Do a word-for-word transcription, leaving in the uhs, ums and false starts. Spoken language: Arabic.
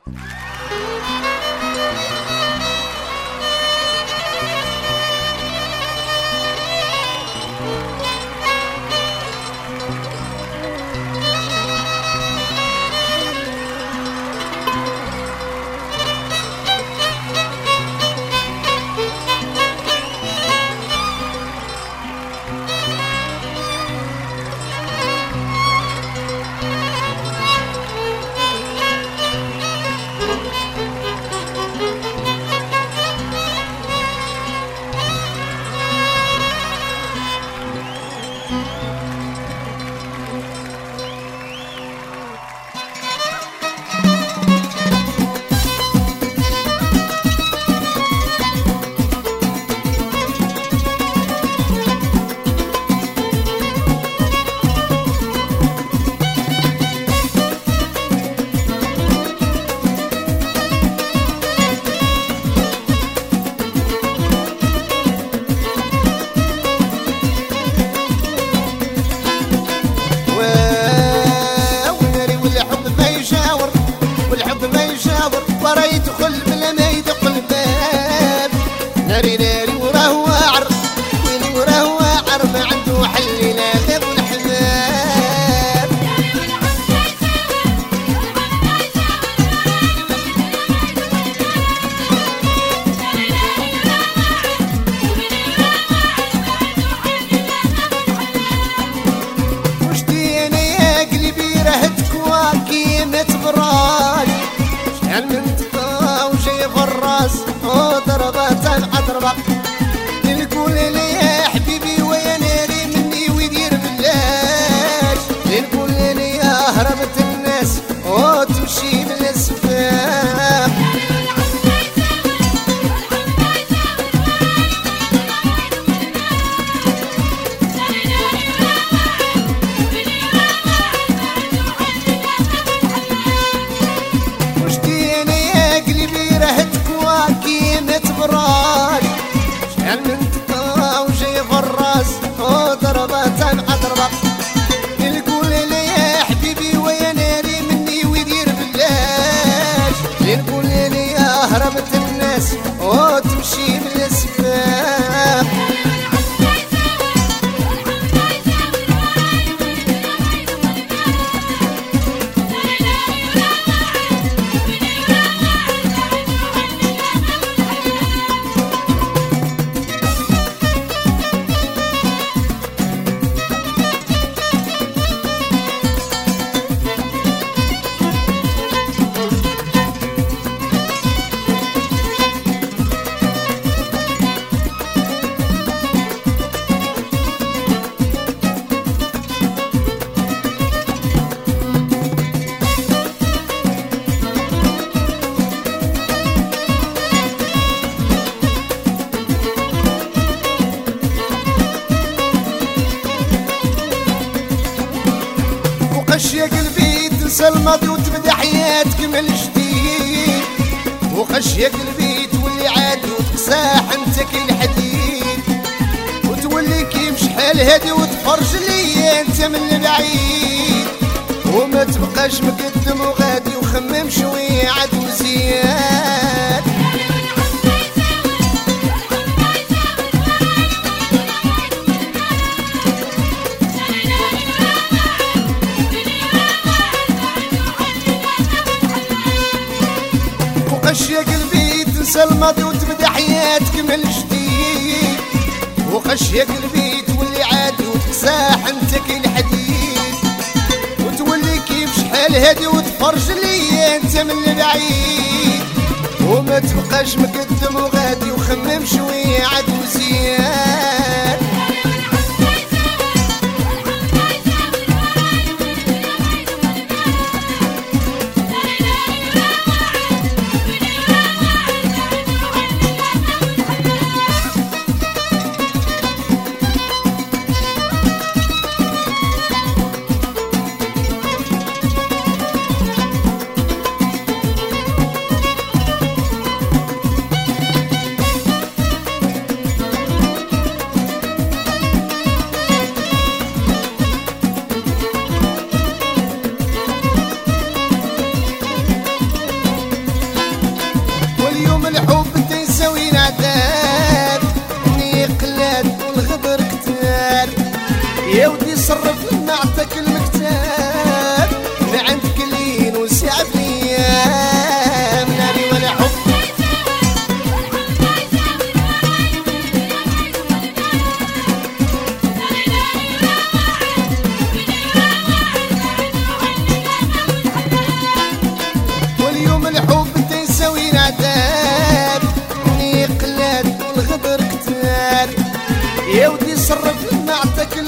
الكل لي يا حبيبي ويا ناري مني ويدير بلاش، الكل لي يا هربت الناس وتمشي بالاسفاف. وشتيني يا قلبي رهتك واكيمة براك، شحال من تقا وجاي فراس وضربات عضربة. الكل لي يا حبيبي ويا ناري مني ويدير بلاش، الكل لي يا هربت الناس وتمشي بالاسفاف. وقش يا قلبي تنسى الماضي وتبدا حياتك من جديد، وقش يا قلبي تولي عادي وتقساح انت كي الحديد، وتولي كيف شحال هادي وتفرج لي انت من البعيد، وما تبقاش مقدم وغادي وخمم شويه عاد وزياد. وقش يا قلبي تنسى الماضي وتبدا حياتك من جديد، وقش يا قلبي تولي عادي وتقساح انت كي الحديد، وتولي كيف شحال هادي وتفرج لي انت من البعيد، وما تبقاش مقدم وغادي وخمم شويه عاد وزياد. صرف نعطيك المكتاب ما عندك لين وسعب ليام ناري ولا حب واليوم الحب تساوي العذاب ني قلاد والغدر كتار يا ودي صرف نعطيك